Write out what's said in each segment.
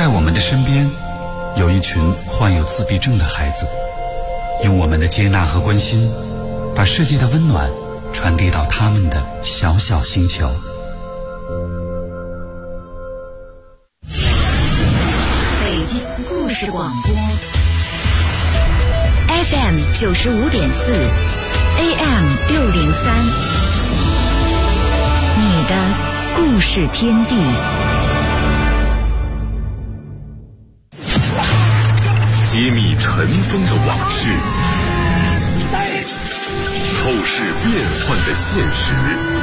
在我们的身边，有一群患有自闭症的孩子，用我们的接纳和关心，把世界的温暖传递到他们的小小星球。 北京故事广播 FM 95.4 AM 603，你的故事天地。 揭秘尘封的往事，透视变幻的现实，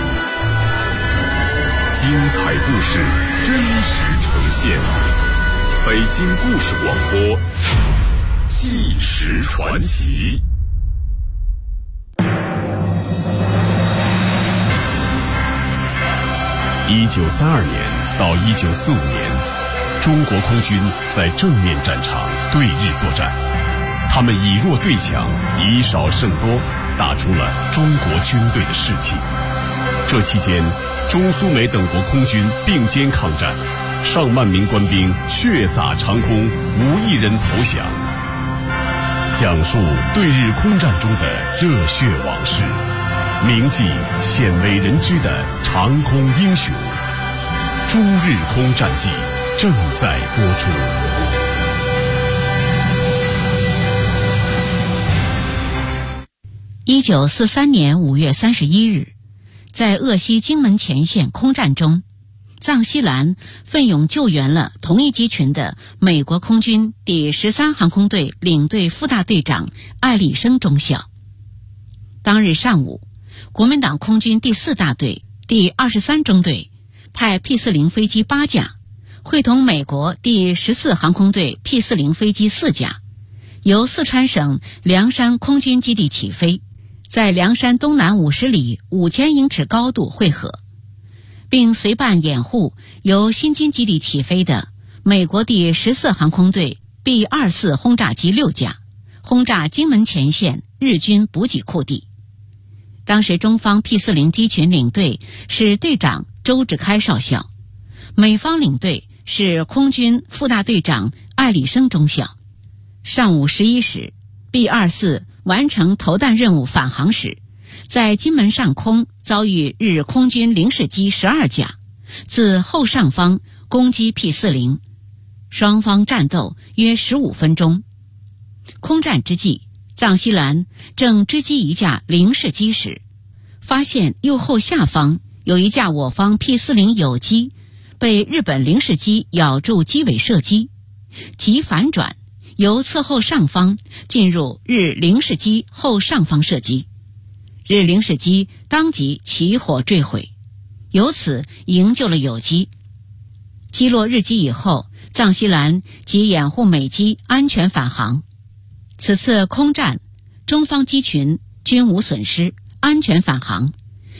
精彩故事真实呈现。北京故事广播，纪实传奇。1932年到1945年，中国空军在正面战场对日作战，他们以弱对强，以少胜多，打出了中国军队的士气。这期间，中苏美等国空军并肩抗战，上万名官兵血洒长空，无一人投降。讲述对日空战中的热血往事，铭记鲜为人知的长空英雄。中日空战记正在播出。 1943年5月31日，在鄂西荆门前线空战中，藏西兰奋勇救援了同一机群的美国空军第13航空队领队副大队长艾立生中校。当日上午，国民党空军第4大队第23中队派 P-40 飞机8架，会同美国第14航空队 P-40 飞机4架，由四川省凉山空军基地起飞，在凉山东南50里5000英尺高度汇合，并随伴掩护由新津基地起飞的美国第14航空队 B-24 轰炸机6架，轰炸荆门前线日军补给库地。当时中方 P-40 机群领队是队长周志开少校，美方领队是空军副大队长艾立生中校。上午11时 B-24 完成投弹任务返航时，在金门上空遭遇日空军零式机12架，自后上方攻击 P-40， 双方战斗约15分钟。空战之际，藏西兰正追击一架零式机时，发现右后下方有一架我方 P-40 友机被日本零式机咬住机尾射击，即反转由侧后上方进入日零式机后上方射击，日零式机当即起火坠毁，由此营救了友机。击落日机以后，藏西兰即掩护美机安全返航。此次空战，中方机群均无损失，安全返航，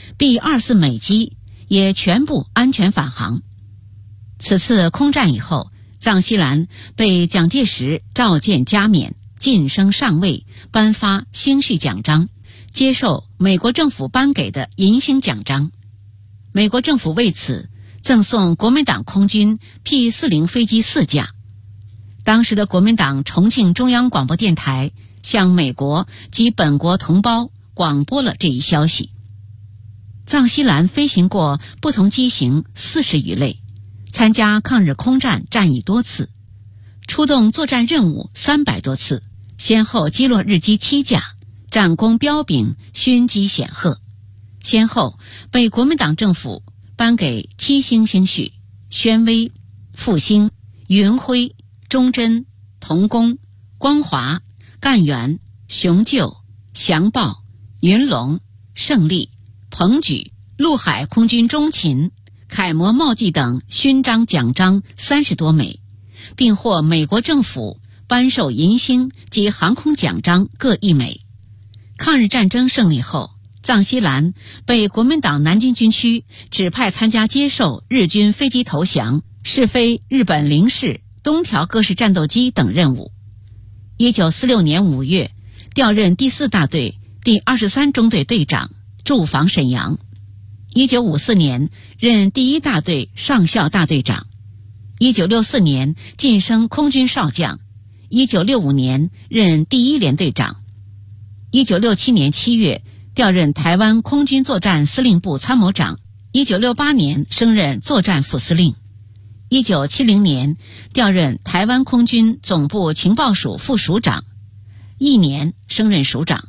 B-24 美机也全部安全返航。此次空战以后，藏西兰被蒋介石召见加冕，晋升上尉，颁发星序奖章，接受美国政府颁给的银星奖章。美国政府为此赠送国民党空军 P-40 飞机4架。当时的国民党重庆中央广播电台向美国及本国同胞广播了这一消息。藏西兰飞行过不同机型40余类，参加抗日空战战役多次，出动作战任务300多次，先后击落日机7架，战功彪炳，勋绩显赫，先后被国民党政府颁给7星星序、宣威、复兴、云辉、忠贞、同功、光华、赣援、雄赳、祥报、云龙、胜利、鹏举、陆海空军中勤、楷模茂绩等勋章奖章30多枚，并获美国政府颁授银星及航空奖章各1枚。抗日战争胜利后，藏西兰被国民党南京军区指派参加接受日军飞机投降、试飞日本零式、东条各式战斗机等任务。1946年5月，调任第4大队第23中队队长，驻防沈阳。1954年任第1大队上校大队长。 1964年晋升空军少将，1965年任第1联队长，1967年7月调任台湾空军作战司令部参谋长，1968年升任作战副司令，1970年调任台湾空军总部情报署副署长，1年升任署长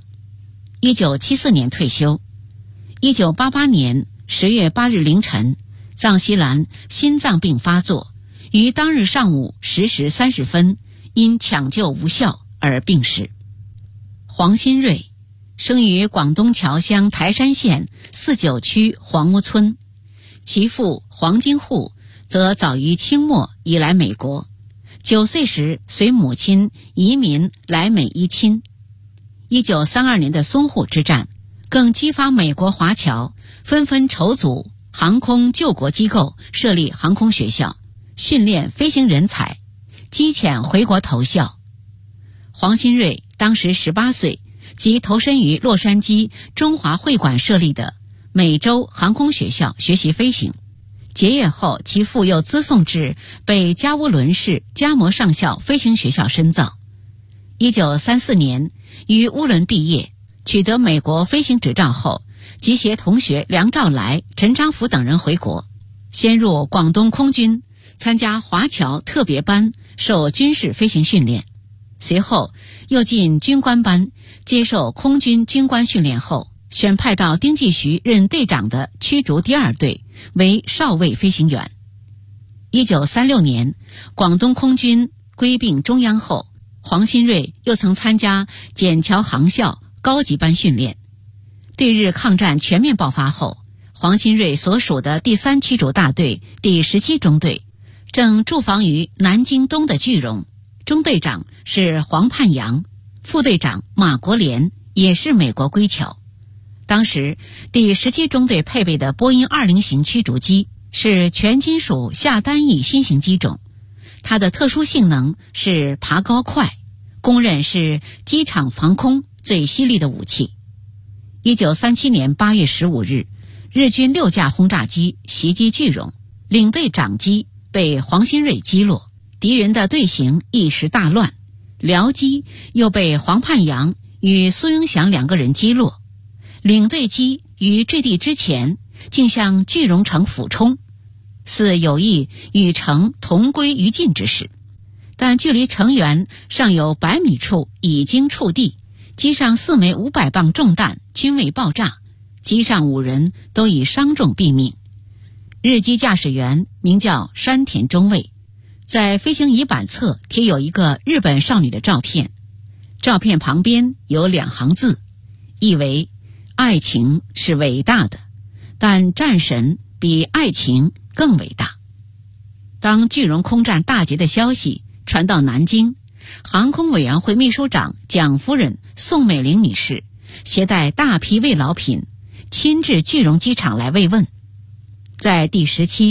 ，1974年退休。1988年10月8日凌晨，藏西兰心脏病发作，于当日上午10时30分因抢救无效而病逝。黄新瑞生于广东侨乡台山县49区黄屋村，其父黄金户则早于清末已来美国，9岁时随母亲移民来美依亲。1932年的淞沪之战更激发美国华侨纷纷筹组航空救国机构，设立航空学校，训练飞行人才，机遣回国投效。黄新瑞当时18岁，即投身于洛杉矶中华会馆设立的美洲航空学校学习飞行。结业后，其父又资送至北加乌伦市加摩上校飞行学校深造。1934年于乌伦毕业，取得美国飞行执照后，即携同学梁兆来、陈昌福等人回国，先入广东空军，参加华侨特别班，受军事飞行训练。随后又进军官班，接受空军军官训练后，选派到丁继徐任队长的驱逐第2队，为少尉飞行员。1936年，广东空军归并中央后，黄新瑞又曾参加笕桥航校高级班训练。对日抗战全面爆发后，黄新瑞所属的第3驱逐大队第17中队正驻防于南京东的句容，中队长是黄盼阳，副队长马国联也是美国归侨。当时第17中队配备的波音20型驱逐机是全金属下单翼新型机种，它的特殊性能是爬高快，公认是机场防空最犀利的武器。1937年8月15日，日军6架轰炸机袭击句容，领队长机被黄新瑞击落，敌人的队形一时大乱，僚机又被黄盼阳与苏永祥2个人击落，领队机于坠地之前竟向句容城俯冲，似有意与城同归于尽之势。但距离城垣尚有100米处已经触地，机上4枚500磅重弹均未爆炸，机上5人都以伤重毙命。日机驾驶员名叫山田中尉，在飞行仪板侧贴有一个日本少女的照片，照片旁边有2行字，意为爱情是伟大的，但战神比爱情更伟大。当句容空战大捷的消息传到南京，航空委员会秘书长蒋夫人宋美龄女士携带大批慰劳品亲至句容机场来慰问。在第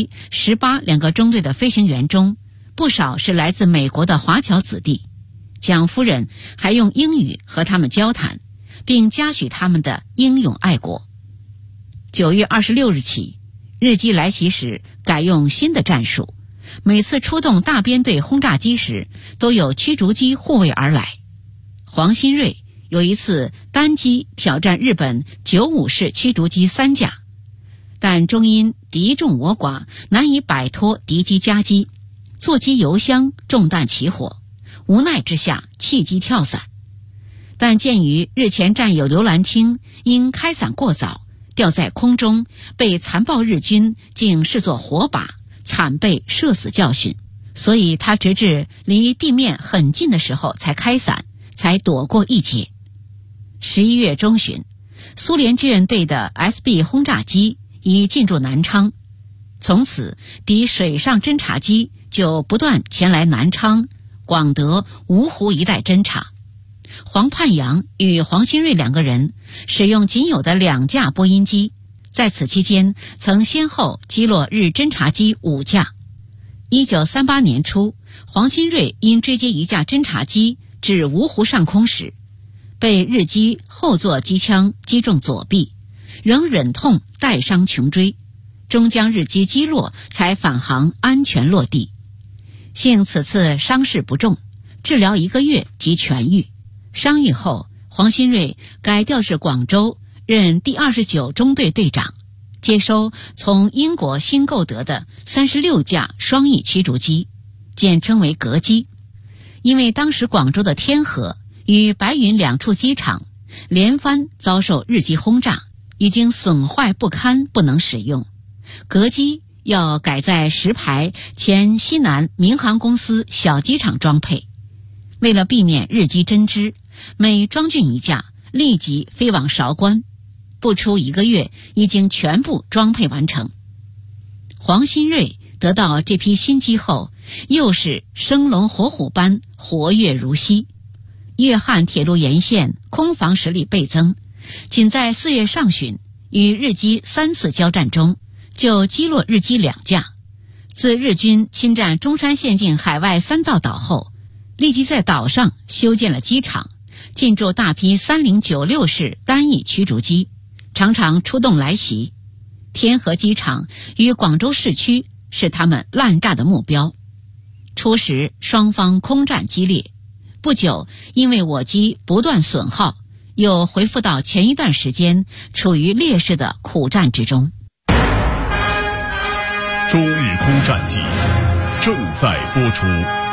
17、18两个中队的飞行员中，不少是来自美国的华侨子弟，蒋夫人还用英语和他们交谈，并嘉许他们的英勇爱国。9月26日起，日机来袭时改用新的战术，每次出动大编队轰炸机时都有驱逐机护卫而来。黄新瑞有一次单机挑战日本95式驱逐机3架，但终因敌众我寡，难以摆脱敌机夹击，座机油箱中弹起火，无奈之下弃机跳伞。但鉴于日前战友刘兰清因开伞过早掉在空中，被残暴日军竟视作火把，惨被射死教训，所以他直至离地面很近的时候才开伞，才躲过一劫。11月中旬，苏联志愿队的 SB 轰炸机已进驻南昌，从此敌水上侦察机就不断前来南昌、广德、芜湖一带侦察。黄盼阳与黄新瑞2个人使用仅有的2架波音机，在此期间曾先后击落日侦察机5架。1938年初，黄新瑞因追击一架侦察机至芜湖上空时，被日机后座机枪击中左臂，仍忍痛带伤穷追，终将日机击落，才返航安全落地。 幸此次伤势不重，治疗1个月即痊愈。伤愈后，黄新瑞改调至广州，任第29中队队长，接收从英国新购得的36架双翼驱逐机，简称为格机。因为当时广州的天河与白云2处机场连番遭受日机轰炸，已经损坏不堪，不能使用。格机要改在石牌前西南民航公司小机场装配。为了避免日机针织，每装运1架立即飞往韶关，不出1个月已经全部装配完成。黄新瑞得到这批新机后，又是生龙活虎般活跃如昔。粤汉铁路沿线空防实力倍增，仅在4月上旬与日机3次交战中，就击落日机2架。自日军侵占中山县境海外三灶岛后，立即在岛上修建了机场，进驻大批3096式单翼驱逐机，常常出动来袭。天河机场与广州市区是他们滥炸的目标。初时双方空战激烈，不久因为我机不断损耗，又恢复到前一段时间处于劣势的苦战之中。 中日空战记正在播出。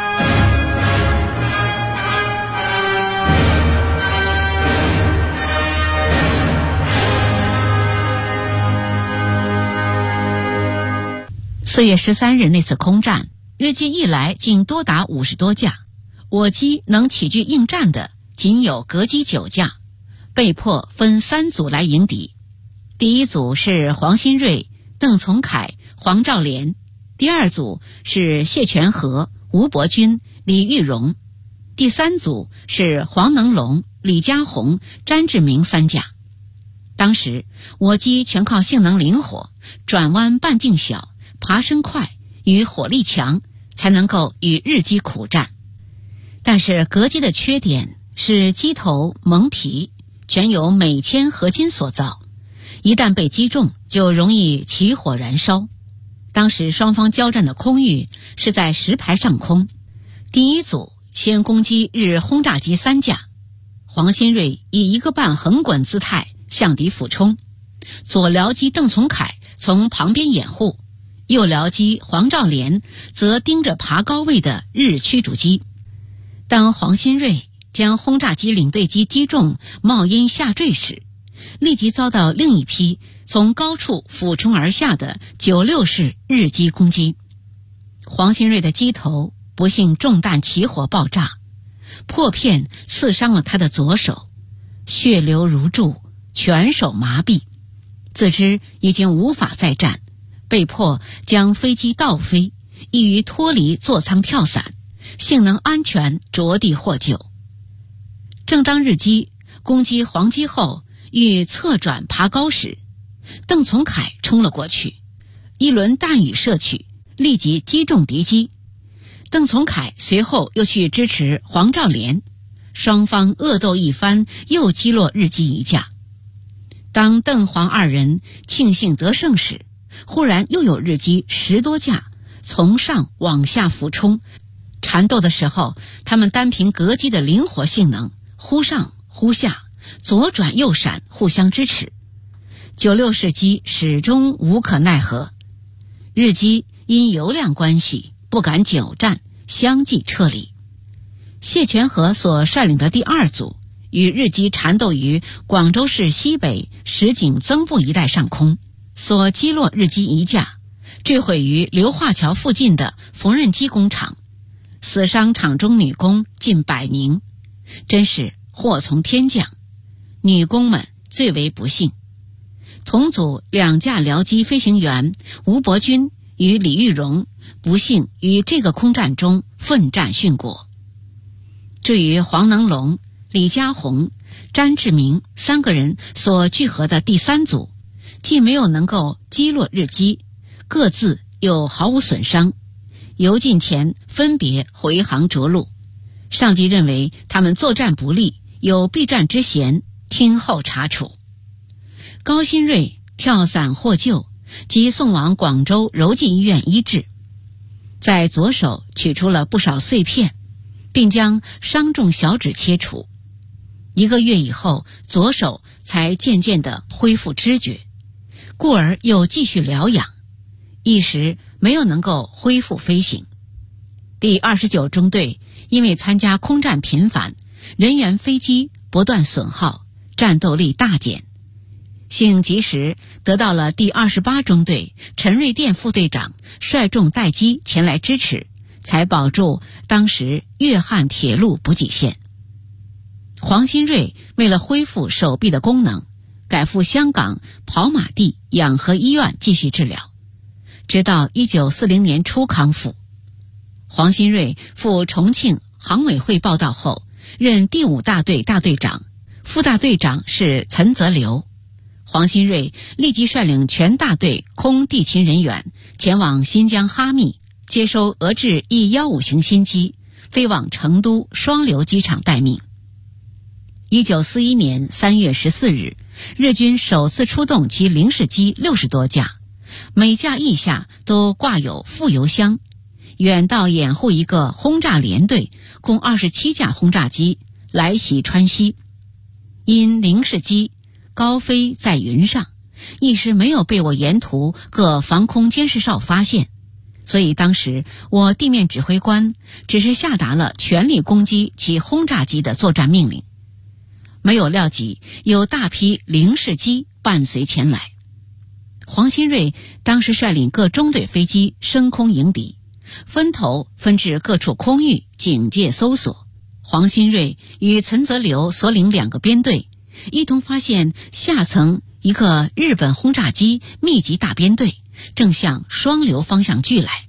4月13日那次空战，日机一来竟多达50多架，我机能起居应战的仅有格机9架，被迫分3组来迎敌。第一组是黄新瑞、邓从凯、黄兆廉，第二组是谢全和、吴伯钧、李玉荣，第三组是黄能龙、李家宏、詹志明3架。当时我机全靠性能灵活、转弯半径小、爬升快与火力强，才能够与日机苦战。但是格机的缺点是机头蒙皮，全由镁铅合金所造，一旦被击中就容易起火燃烧。当时双方交战的空域是在石牌上空，第一组先攻击日轰炸机3架，黄新瑞以1个半横滚姿态向敌俯冲，左僚机邓从凯从旁边掩护，右僚机黄兆廉则盯着爬高位的日驱逐机。当黄新瑞将轰炸机领队机击中冒烟下坠时，立即遭到另一批从高处俯冲而下的96式日机攻击。黄新瑞的机头不幸中弹起火爆炸，破片刺伤了他的左手，血流如注，全手麻痹，自知已经无法再战，被迫将飞机倒飞，易于脱离座舱跳伞，性能安全着地获救。正当日机攻击黄机后欲侧转爬高时，邓从凯冲了过去，一轮弹雨射去，立即击中敌机。邓从凯随后又去支持黄兆廉，双方恶斗一番，又击落日机1架。当邓黄2人庆幸得胜时，忽然又有日机10多架从上往下俯冲。缠斗的时候，他们单凭格机的灵活性能，忽上忽下，左转右闪，互相支持。96式机始终无可奈何，日机因油量关系不敢久战，相继撤离。谢全和所率领的第2组与日机缠斗于广州市西北石井增部一带上空，所击落日机1架，坠毁于流化桥附近的缝纫机工厂，死伤厂中女工近100名，真是祸从天降，女工们最为不幸。同组2架僚机飞行员吴伯钧与李玉荣不幸于这个空战中奋战殉国。至于黄能龙、李家宏、詹志明3个人所聚合的第3组，既没有能够击落日机，各自又毫无损伤，油尽前分别回航着陆。上级认为他们作战不利，有避战之嫌，听候查处。高新瑞跳伞获救，即送往广州柔济医院医治。 在左手取出了不少碎片，并将伤重小指切除。1个月以后，左手才渐渐地恢复知觉，故而又继续疗养，一时没有能够恢复飞行。第29中队因为参加空战频繁，人员飞机不断损耗，战斗力大减，幸及时得到了第28中队陈瑞电副队长率众待机前来支持，才保住当时粤汉铁路补给线。黄新瑞为了恢复手臂的功能，改赴香港跑马地养和医院继续治疗，直到1940年初康复。黄新瑞赴重庆航委会报到后，任第5大队大队长，副大队长是陈泽流。黄新瑞立即率领全大队空地勤人员前往新疆哈密，接收俄制E-15型新机，飞往成都双流机场待命。1941年3月14日，日军首次出动其零式机60多架，每架翼下都挂有副油箱，远道掩护一个轰炸连队共27架轰炸机来袭川西。因零式机高飞在云上，一时没有被我沿途各防空监视哨发现，所以当时我地面指挥官只是下达了全力攻击其轰炸机的作战命令，没有料及有大批零式机伴随前来。黄新瑞当时率领各中队飞机升空迎敌，分头分至各处空域警戒搜索。黄新瑞与陈泽流所领2个编队一同发现下层一个日本轰炸机密集大编队正向双流方向聚来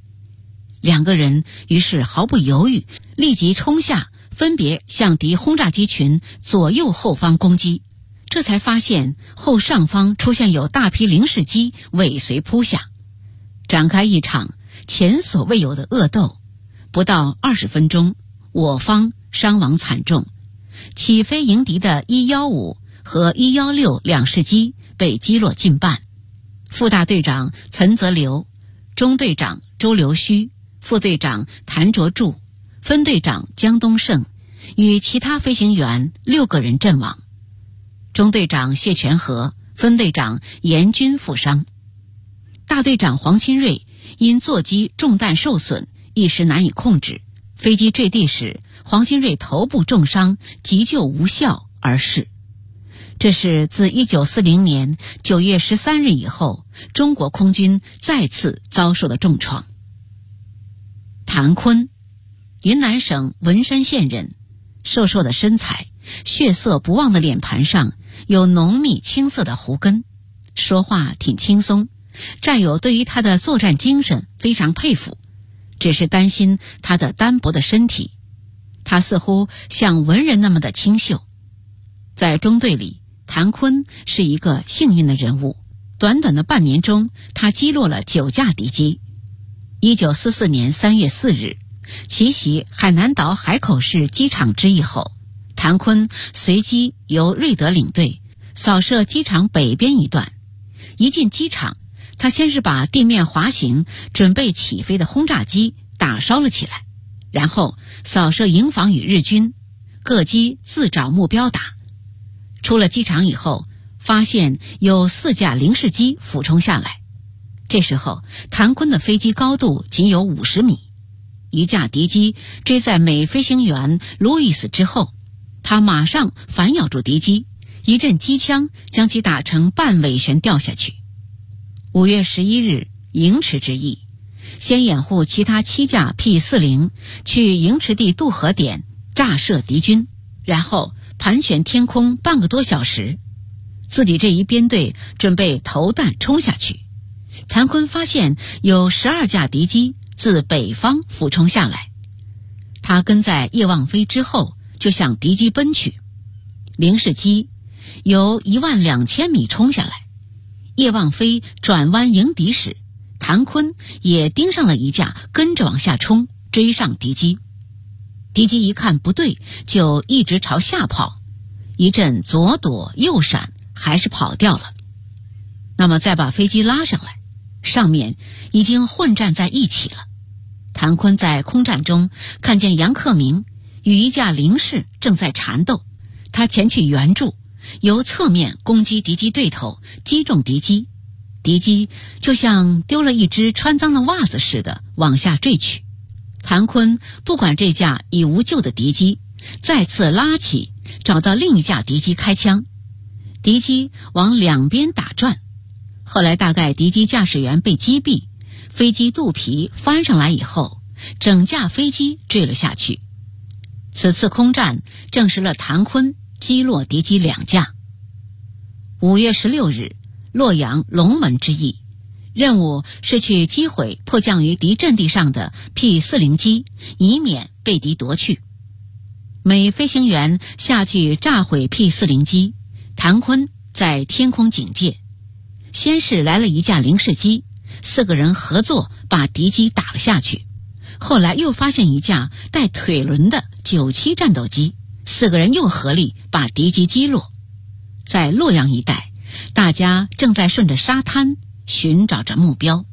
，2个人于是毫不犹豫，立即冲下，分别向敌轰炸机群左右后方攻击。这才发现后上方出现有大批零式机尾随扑下，展开一场前所未有的恶斗。不到20分钟，我方伤亡惨重，起飞迎敌的E-15和E-16两式机被击落近半。副大队长陈泽流、中队长周留虚、副队长谭卓柱、分队长江东胜与其他飞行员6个人阵亡，中队长谢全和、分队长严军负伤。大队长黄新瑞因座机中弹受损，一时难以控制，飞机坠地时黄新瑞头部重伤，急救无效而逝。这是自1940年9月13日以后，中国空军再次遭受的重创。谭坤，云南省文山县人，瘦瘦的身材，血色不旺的脸盘上有浓密青色的胡根，说话挺轻松，战友对于他的作战精神非常佩服，只是担心他的单薄的身体。他似乎像文人那么的清秀。在中队里，谭坤是一个幸运的人物，短短的半年中，他击落了9架敌机。1944年3月4日，奇袭海南岛海口市机场之役后，谭坤随机由瑞德领队扫射机场北边一段。一进机场，他先是把地面滑行准备起飞的轰炸机打烧了起来，然后扫射营房与日军，各机自找目标打。出了机场以后，发现有4架零式机俯冲下来。这时候谭坤的飞机高度仅有50米，一架敌机追在美飞行员路易斯之后，他马上反咬住敌机，一阵机枪将其打成半尾旋掉下去。5月11日，营池之役，先掩护其他7架 P-40 去营池地渡河点炸射敌军，然后盘旋天空半个多小时，自己这一编队准备投弹冲下去。谭坤发现有12架敌机自北方俯冲下来，他跟在叶望飞之后就向敌机奔去。零式机由12000米冲下来，叶望飞转弯迎敌时，谭坤也盯上了一架，跟着往下冲，追上敌机。敌机一看不对，就一直朝下跑，一阵左躲右闪，还是跑掉了。那么再把飞机拉上来，上面已经混战在一起了。 谭坤在空战中看见杨克明与一架零式正在缠斗，他前去援助，由侧面攻击敌机对头，击中敌机，敌机就像丢了一只穿脏的袜子似的往下坠去。谭坤不管这架已无救的敌机，再次拉起，找到另一架敌机开枪，敌机往两边打转。后来大概敌机驾驶员被击毙，飞机肚皮翻上来以后，整架飞机坠了下去。此次空战证实了谭坤击落敌机2架。5月16日，洛阳龙门之役，任务是去击毁迫降于敌阵地上的 P-40 机，以免被敌夺去。美飞行员下去炸毁 P-40 机，谭坤在天空警戒。先是来了一架零式机，4个人合作把敌机打了下去。后来又发现一架带腿轮的97战斗机，4个人又合力把敌机击落。在洛阳一带，大家正在顺着沙滩寻找着目标。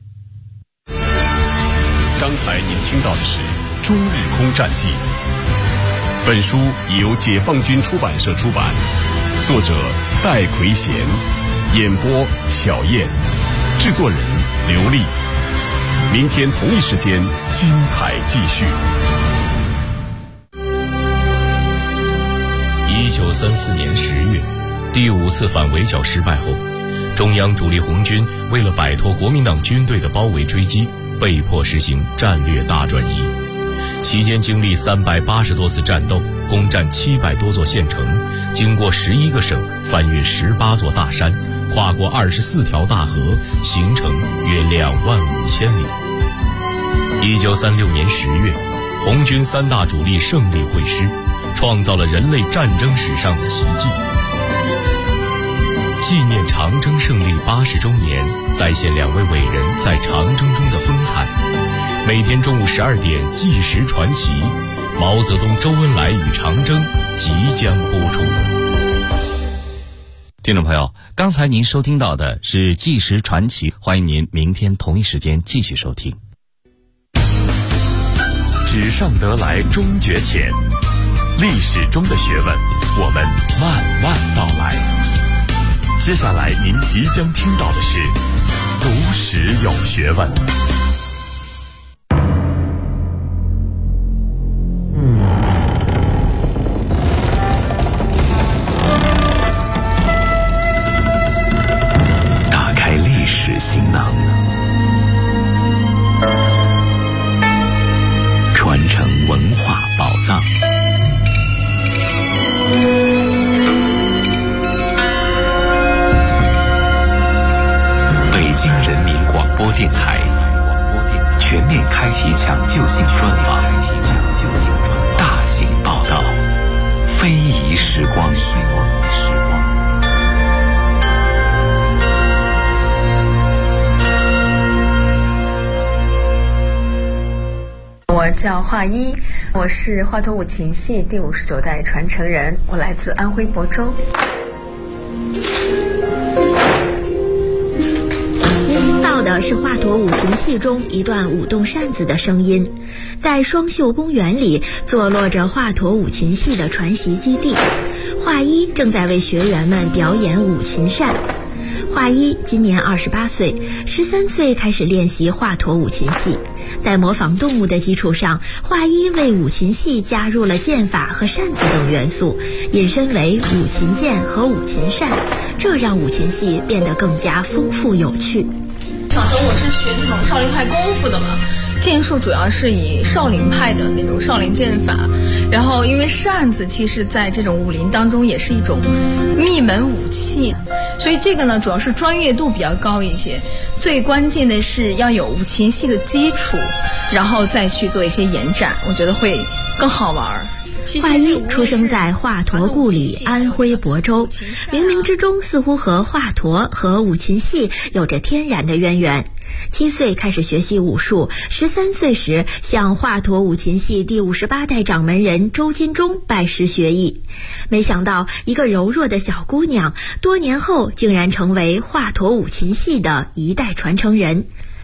刚才您听到的是《中日空战记》，本书由解放军出版社出版，作者戴奎贤，演播小燕，制作人刘丽。明天同一时间精彩继续。 1934年10月，第5次反围剿失败后，中央主力红军为了摆脱国民党军队的包围追击，被迫实行战略大转移。期间经历380多次战斗，攻占700多座县城，经过11个省，翻越18座大山，跨过24条大河，行程约25000里。1936年10月，红军3大主力胜利会师，创造了人类战争史上的奇迹。纪念长征胜利80周年，再现2位伟人在长征中的风采。每天中午12点，纪实传奇，毛泽东、周恩来与长征即将播出。 听众朋友，刚才您收听到的是纪实传奇，欢迎您明天同一时间继续收听。 纸上得来终觉浅，历史中的学问，我们慢慢道来。接下来您即将听到的是读史有学问。 打开历史行囊，传承文化宝藏。北京人民广播电台全面开启抢救性专访，大型报道，非遗时光。 我叫华一，我是华佗五禽戏第59代传承人，我来自安徽亳州。 您听到的是华佗五禽戏中一段舞动扇子的声音。在双秀公园里坐落着华佗五禽戏的传习基地，华一正在为学员们表演五禽扇。华一今年28岁，13岁开始练习华佗五禽戏。在模仿动物的基础上，华一为五禽戏加入了剑法和扇子等元素，引申为五禽剑和五禽扇，这让五禽戏变得更加丰富有趣。 小时候我是学这种少林派功夫的嘛，剑术主要是以少林派的那种少林剑法，然后因为扇子其实在这种武林当中也是一种秘门武器，所以这个呢主要是专业度比较高一些，最关键的是要有五禽戏的基础，然后再去做一些延展，我觉得会更好玩。 华一出生在华佗故里安徽亳州，冥冥之中似乎和华佗和五禽戏有着天然的渊源。7岁开始学习武术，13岁时向华佗五禽戏第58代掌门人周金忠拜师学艺。没想到一个柔弱的小姑娘，多年后竟然成为华佗五禽戏的一代传承人。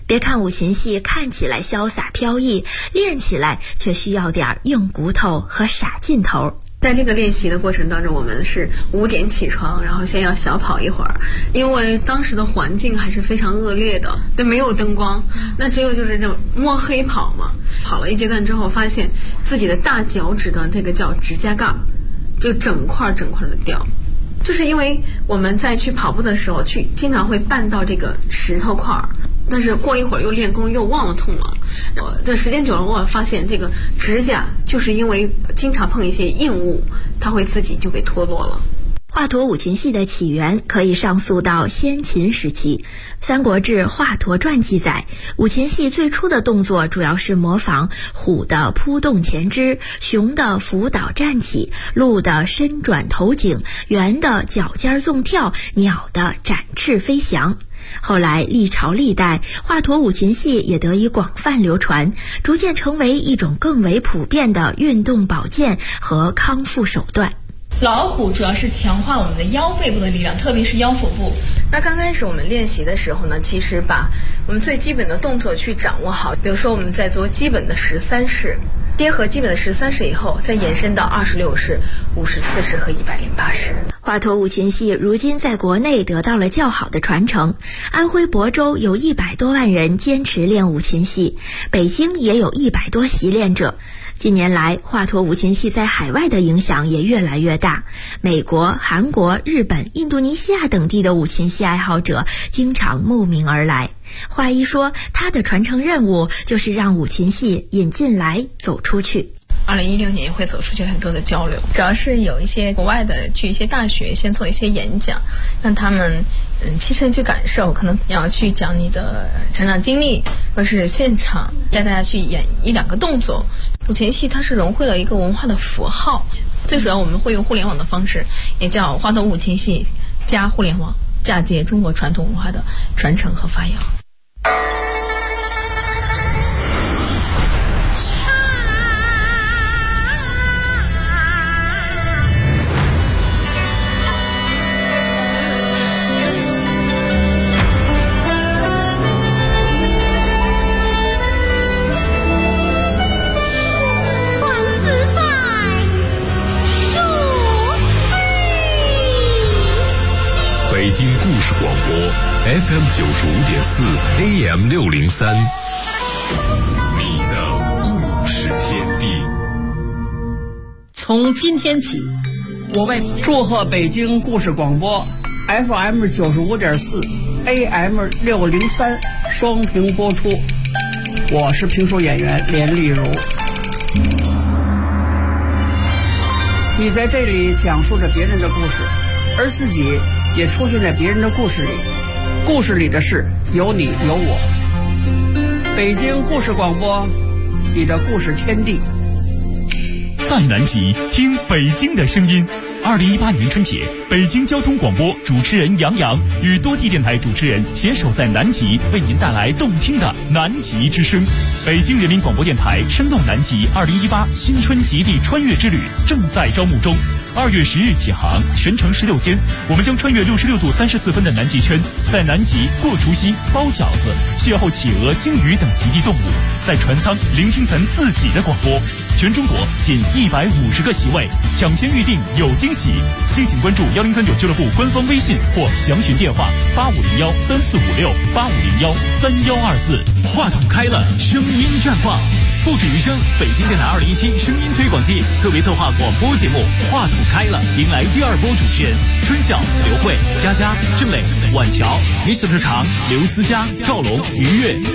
别看五禽戏看起来潇洒飘逸，练起来却需要点硬骨头和傻劲头。 在这个练习的过程当中，我们是5点起床，然后先要小跑一会儿，因为当时的环境还是非常恶劣的，对，没有灯光，那只有就是这种摸黑跑嘛。跑了一阶段之后，发现自己的大脚趾的这个叫指甲盖，就整块的掉。就是因为我们在去跑步的时候，经常会绊到这个石头块，但是过一会儿又练功又忘了痛了。这时间久了，我发现这个指甲就是因为经常碰一些硬物，它会自己就给脱落了。 华佗五禽戏的起源可以上溯到先秦时期。《三国志·华佗传》记载，五禽戏最初的动作主要是模仿虎的扑动前肢，熊的伏倒站起，鹿的伸转头颈，猿的脚尖纵跳，鸟的展翅飞翔。后来历朝历代，华佗五禽戏也得以广泛流传，逐渐成为一种更为普遍的运动保健和康复手段。 老虎主要是强化我们的腰背部的力量，特别是腰腹部。 那刚开始我们练习的时候呢，其实把我们最基本的动作去掌握好，比如说我们在做基本的13式，结合基本的13式以后，再延伸到26式、54式和108式。 华佗五禽戏如今在国内得到了较好的传承，安徽亳州有100多万人坚持练五禽戏，北京也有100多习练者。近年来，华佗五禽戏在海外的影响也越来越大，美国、韩国、日本、印度尼西亚等地的五禽戏爱好者经常慕名而来。华一说，他的传承任务就是让五禽戏引进来走出去。 2016年也会走出去很多的交流，主要是有一些国外的去一些大学先做一些演讲，让他们亲身去感受，可能要去讲你的成长经历，或是现场带大家去演1-2个动作。五禽戏它是融汇了一个文化的符号，最主要我们会用互联网的方式，也叫华佗五禽戏加互联网，嫁接中国传统文化的传承和发扬。 北京故事广播 FM 95.4 AM 603，你的故事天地。 从今天起，我为祝贺北京故事广播 FM 95.4 AM 603双屏播出。我是评书演员连丽如。你在这里讲述着别人的故事，而自己也出现在别人的故事里，故事里的事有你有我。北京故事广播，你的故事天地。 在南极听北京的声音。2018年春节，北京交通广播主持人杨洋与多地电台主持人携手在南极，为您带来动听的南极之声。北京人民广播电台声动南极2018新春极地穿越之旅正在招募中，2月10日起航，全程16天，我们将穿越66度34分的南极圈，在南极过除夕、包饺子、邂逅企鹅、鲸鱼等极地动物，在船舱聆听咱自己的广播。全中国仅150个席位，抢先预定有惊喜。敬请关注1039俱乐部官方微信或详询电话85013456 85013124。话筒开了，声音绽放。不止余生，北京电台2017声音推广季特别策划广播节目《话筒开了》迎来第2波主持人春晓、刘慧、佳佳、郑磊、婉乔、Mr. 常、刘思佳、赵龙、于越。